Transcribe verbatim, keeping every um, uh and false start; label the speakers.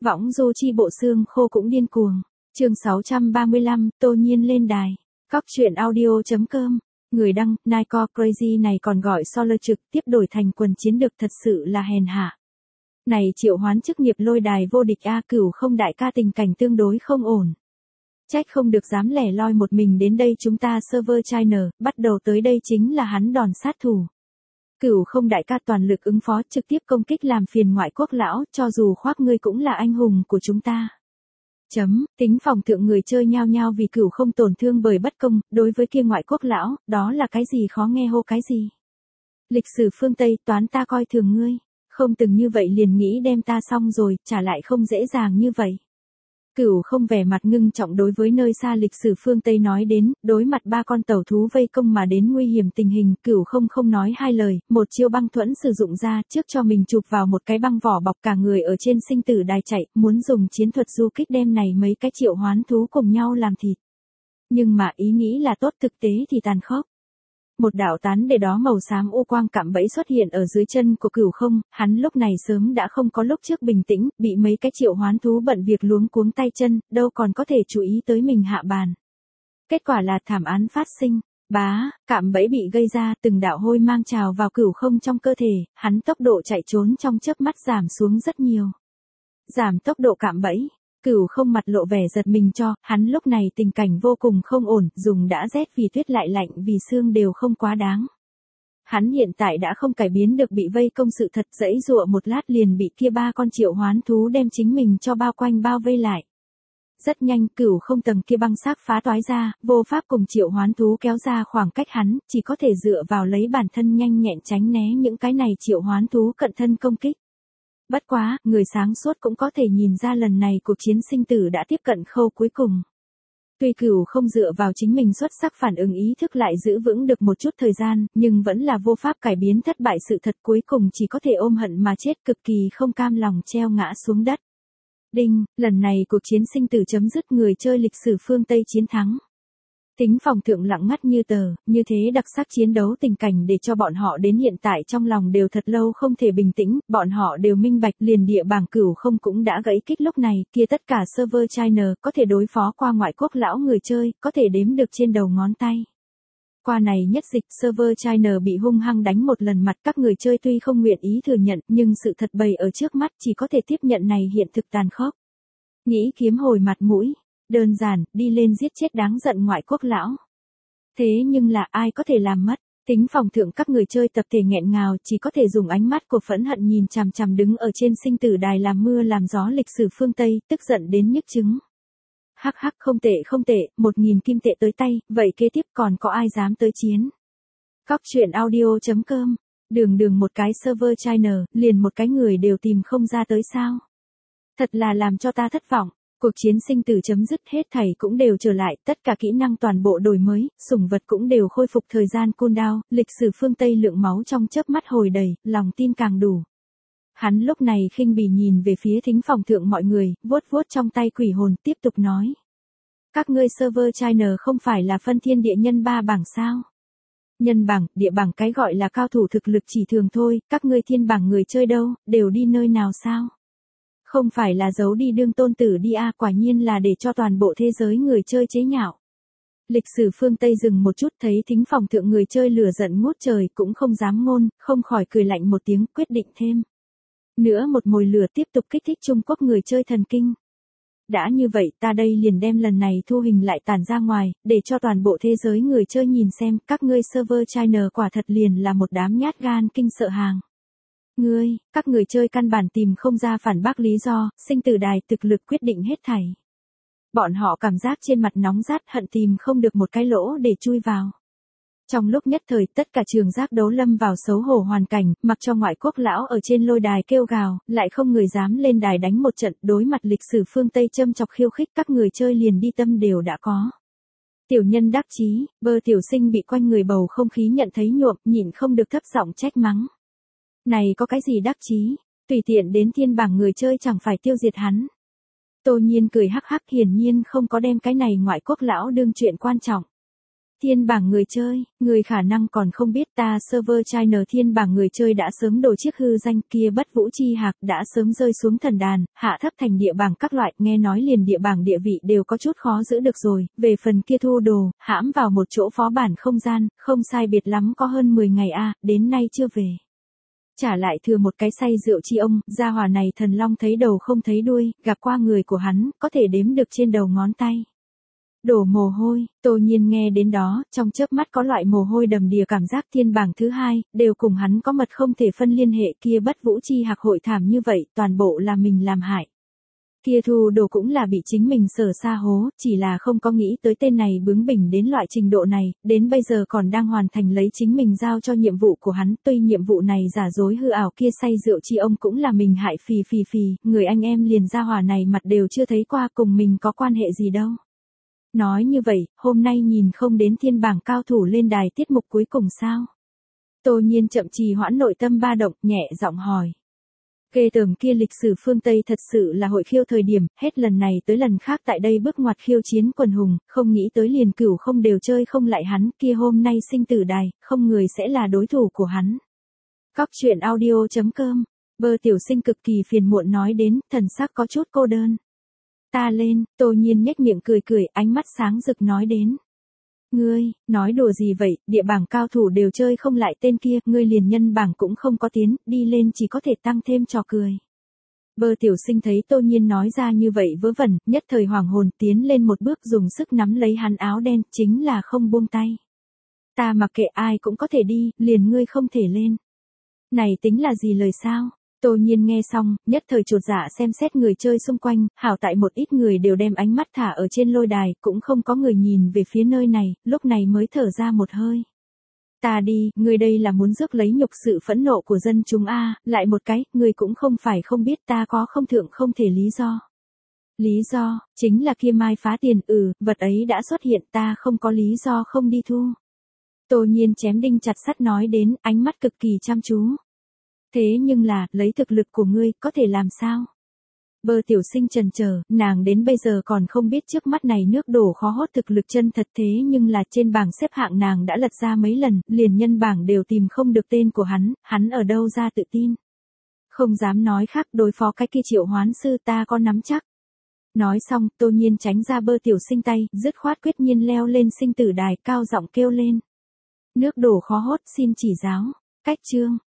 Speaker 1: Võng du chi bộ xương khô cũng điên cuồng. Chương sáu trăm ba mươi lăm, Tô Nhiên lên đài. Cóc truyện audio.com. Người đăng, Nike Crazy này còn gọi Solar trực tiếp đổi thành quần chiến được thật sự là hèn hạ. Này triệu hoán chức nghiệp lôi đài vô địch A Cửu không đại ca tình cảnh tương đối không ổn. Trách không được dám lẻ loi một mình đến đây chúng ta server China, bắt đầu tới đây chính là hắn đòn sát thủ. Cửu không đại ca toàn lực ứng phó trực tiếp công kích làm phiền ngoại quốc lão, cho dù khoác ngươi cũng là anh hùng của chúng ta. Chấm, tính phòng thượng người chơi nhao nhao vì cửu không tổn thương bởi bất công, đối với kia ngoại quốc lão, đó là cái gì khó nghe hô cái gì. Lịch sử phương Tây toán ta coi thường ngươi, không từng như vậy liền nghĩ đem ta xong rồi, trả lại không dễ dàng như vậy. Cửu không vẻ mặt ngưng trọng đối với nơi xa lịch sử phương Tây nói đến, đối mặt ba con tàu thú vây công mà đến nguy hiểm tình hình, cửu không không nói hai lời, một chiêu băng thuẫn sử dụng ra trước cho mình chụp vào một cái băng vỏ bọc cả người ở trên sinh tử đài chạy, muốn dùng chiến thuật du kích đem này mấy cái triệu hoán thú cùng nhau làm thịt. Nhưng mà ý nghĩ là tốt thực tế thì tàn khốc. Một đạo tán để đó màu xám u quang cạm bẫy xuất hiện ở dưới chân của cửu không, hắn lúc này sớm đã không có lúc trước bình tĩnh, bị mấy cái triệu hoán thú bận việc luống cuống tay chân, đâu còn có thể chú ý tới mình hạ bàn. Kết quả là thảm án phát sinh, bá, cạm bẫy bị gây ra, từng đạo hôi mang trào vào cửu không trong cơ thể, hắn tốc độ chạy trốn trong chớp mắt giảm xuống rất nhiều. Giảm tốc độ cạm bẫy. Cửu không mặt lộ vẻ giật mình cho, hắn lúc này tình cảnh vô cùng không ổn, dùng đã rét vì tuyết lại lạnh vì xương đều không quá đáng. Hắn hiện tại đã không cải biến được bị vây công sự thật dãy dụa một lát liền bị kia ba con triệu hoán thú đem chính mình cho bao quanh bao vây lại. Rất nhanh cửu không tầng kia băng xác phá toái ra, vô pháp cùng triệu hoán thú kéo ra khoảng cách hắn, chỉ có thể dựa vào lấy bản thân nhanh nhẹn tránh né những cái này triệu hoán thú cận thân công kích. Bất quá, người sáng suốt cũng có thể nhìn ra lần này cuộc chiến sinh tử đã tiếp cận khâu cuối cùng. Tuy cửu không dựa vào chính mình xuất sắc phản ứng ý thức lại giữ vững được một chút thời gian, nhưng vẫn là vô pháp cải biến thất bại sự thật cuối cùng chỉ có thể ôm hận mà chết cực kỳ không cam lòng treo ngã xuống đất. Đinh, lần này cuộc chiến sinh tử chấm dứt người chơi lịch sử phương Tây chiến thắng. Tính phòng thượng lặng ngắt như tờ, như thế đặc sắc chiến đấu tình cảnh để cho bọn họ đến hiện tại trong lòng đều thật lâu không thể bình tĩnh, bọn họ đều minh bạch liền địa bảng cửu không cũng đã gãy kích lúc này, kia tất cả server China có thể đối phó qua ngoại quốc lão người chơi, có thể đếm được trên đầu ngón tay. Qua này nhất dịch server China bị hung hăng đánh một lần mặt các người chơi tuy không nguyện ý thừa nhận nhưng sự thật bày ở trước mắt chỉ có thể tiếp nhận này hiện thực tàn khốc. Nghĩ kiếm hồi mặt mũi. Đơn giản, đi lên giết chết đáng giận ngoại quốc lão. Thế nhưng là ai có thể làm mất, tính phòng thượng các người chơi tập thể nghẹn ngào chỉ có thể dùng ánh mắt của phẫn hận nhìn chằm chằm đứng ở trên sinh tử đài làm mưa làm gió lịch sử phương Tây, tức giận đến nhức chứng. Hắc hắc không tệ không tệ, một nghìn kim tệ tới tay, vậy kế tiếp còn có ai dám tới chiến. Cóc truyện audio.com, đường đường một cái server China, liền một cái người đều tìm không ra tới sao. Thật là làm cho ta thất vọng. Cuộc chiến sinh tử chấm dứt hết thảy cũng đều trở lại, tất cả kỹ năng toàn bộ đổi mới, sủng vật cũng đều khôi phục thời gian cooldown, lịch sử phương Tây lượng máu trong chớp mắt hồi đầy, lòng tin càng đủ. Hắn lúc này khinh bỉ nhìn về phía thính phòng thượng mọi người, vuốt vuốt trong tay quỷ hồn, tiếp tục nói. Các ngươi server China không phải là phân thiên địa nhân ba bảng sao? Nhân bảng, địa bảng cái gọi là cao thủ thực lực chỉ thường thôi, các ngươi thiên bảng người chơi đâu, đều đi nơi nào sao? Không phải là giấu đi đương tôn tử đi à, quả nhiên là để cho toàn bộ thế giới người chơi chế nhạo. Lịch sử phương Tây dừng một chút thấy thính phòng thượng người chơi lửa giận ngút trời cũng không dám ngôn, không khỏi cười lạnh một tiếng quyết định thêm. Nữa một mồi lửa tiếp tục kích thích Trung Quốc người chơi thần kinh. Đã như vậy ta đây liền đem lần này thu hình lại tản ra ngoài, để cho toàn bộ thế giới người chơi nhìn xem các ngươi server China quả thật liền là một đám nhát gan kinh sợ hàng. Ngươi, các người chơi căn bản tìm không ra phản bác lý do, sinh tử đài thực lực quyết định hết thảy. Bọn họ cảm giác trên mặt nóng rát hận tìm không được một cái lỗ để chui vào. Trong lúc nhất thời tất cả trường giác đấu lâm vào xấu hổ hoàn cảnh, mặc cho ngoại quốc lão ở trên lôi đài kêu gào, lại không người dám lên đài đánh một trận đối mặt lịch sử phương Tây châm chọc khiêu khích các người chơi liền đi tâm đều đã có. Tiểu nhân đắc chí, bơ tiểu sinh bị quanh người bầu không khí nhận thấy nhuộm, nhịn không được thấp giọng trách mắng. Này có cái gì đắc chí, tùy tiện đến thiên bảng người chơi chẳng phải tiêu diệt hắn. Tô Nhiên cười hắc hắc hiển nhiên không có đem cái này ngoại quốc lão đương chuyện quan trọng. Thiên bảng người chơi, người khả năng còn không biết ta server China thiên bảng người chơi đã sớm đổ chiếc hư danh kia bất vũ chi hạc đã sớm rơi xuống thần đàn, hạ thấp thành địa bảng các loại, nghe nói liền địa bảng địa vị đều có chút khó giữ được rồi, về phần kia thu đồ, hãm vào một chỗ phó bản không gian, không sai biệt lắm có hơn mười ngày a, đến nay chưa về. Trả lại thừa một cái say rượu chi ông, gia hỏa này thần long thấy đầu không thấy đuôi, gặp qua người của hắn, có thể đếm được trên đầu ngón tay. Đổ mồ hôi, Tô Nhiên nghe đến đó, trong chớp mắt có loại mồ hôi đầm đìa cảm giác thiên bảng thứ hai, đều cùng hắn có mật không thể phân liên hệ kia bất vũ chi hạc hội thảm như vậy, toàn bộ là mình làm hại. Kia thu đồ cũng là bị chính mình sở xa hố, chỉ là không có nghĩ tới tên này bướng bỉnh đến loại trình độ này, đến bây giờ còn đang hoàn thành lấy chính mình giao cho nhiệm vụ của hắn, tuy nhiệm vụ này giả dối hư ảo kia say rượu chi ông cũng là mình hại phì phì phì, người anh em liền ra hỏa này mặt đều chưa thấy qua cùng mình có quan hệ gì đâu. Nói như vậy, hôm nay nhìn không đến thiên bảng cao thủ lên đài tiết mục cuối cùng sao? Tô Nhiên chậm trì hoãn nội tâm ba động, nhẹ giọng hỏi. Ghê tởm kia lịch sử phương Tây thật sự là hội khiêu thời điểm, hết lần này tới lần khác tại đây bước ngoặt khiêu chiến quần hùng, không nghĩ tới liền cửu không đều chơi không lại hắn, kia hôm nay sinh tử đài, không người sẽ là đối thủ của hắn. Cóc truyện audio chấm com, Bơ tiểu sinh cực kỳ phiền muộn nói đến, thần sắc có chút cô đơn. Ta lên, Tô Nhiên nhếch miệng cười cười, ánh mắt sáng rực nói đến. Ngươi, nói đùa gì vậy, địa bảng cao thủ đều chơi không lại tên kia, ngươi liền nhân bảng cũng không có tiến, đi lên chỉ có thể tăng thêm trò cười. Bơ tiểu sinh thấy Tô Nhiên nói ra như vậy vớ vẩn, nhất thời hoàng hồn tiến lên một bước dùng sức nắm lấy hắn áo đen, chính là không buông tay. Ta mặc kệ ai cũng có thể đi, liền ngươi không thể lên. Này tính là gì lời sao? Tô Nhiên nghe xong, nhất thời chột dạ xem xét người chơi xung quanh, hảo tại một ít người đều đem ánh mắt thả ở trên lôi đài, cũng không có người nhìn về phía nơi này, lúc này mới thở ra một hơi. Ta đi, người đây là muốn rước lấy nhục sự phẫn nộ của dân chúng a, lại một cái, người cũng không phải không biết ta có không thượng không thể lý do. Lý do, chính là kia mai phá tiền, ừ, vật ấy đã xuất hiện ta không có lý do không đi thu. Tô Nhiên chém đinh chặt sắt nói đến, ánh mắt cực kỳ chăm chú. Thế nhưng là, lấy thực lực của ngươi, có thể làm sao? Bơ tiểu sinh chần chờ, nàng đến bây giờ còn không biết trước mắt này nước đổ khó hốt thực lực chân thật thế nhưng là trên bảng xếp hạng nàng đã lật ra mấy lần, liền nhân bảng đều tìm không được tên của hắn, hắn ở đâu ra tự tin. Không dám nói khác, đối phó cái kia Triệu Hoán sư ta có nắm chắc. Nói xong, Tô Nhiên tránh ra bơ tiểu sinh tay, dứt khoát quyết nhiên leo lên sinh tử đài, cao giọng kêu lên. Nước đổ khó hốt xin chỉ giáo, cách chương.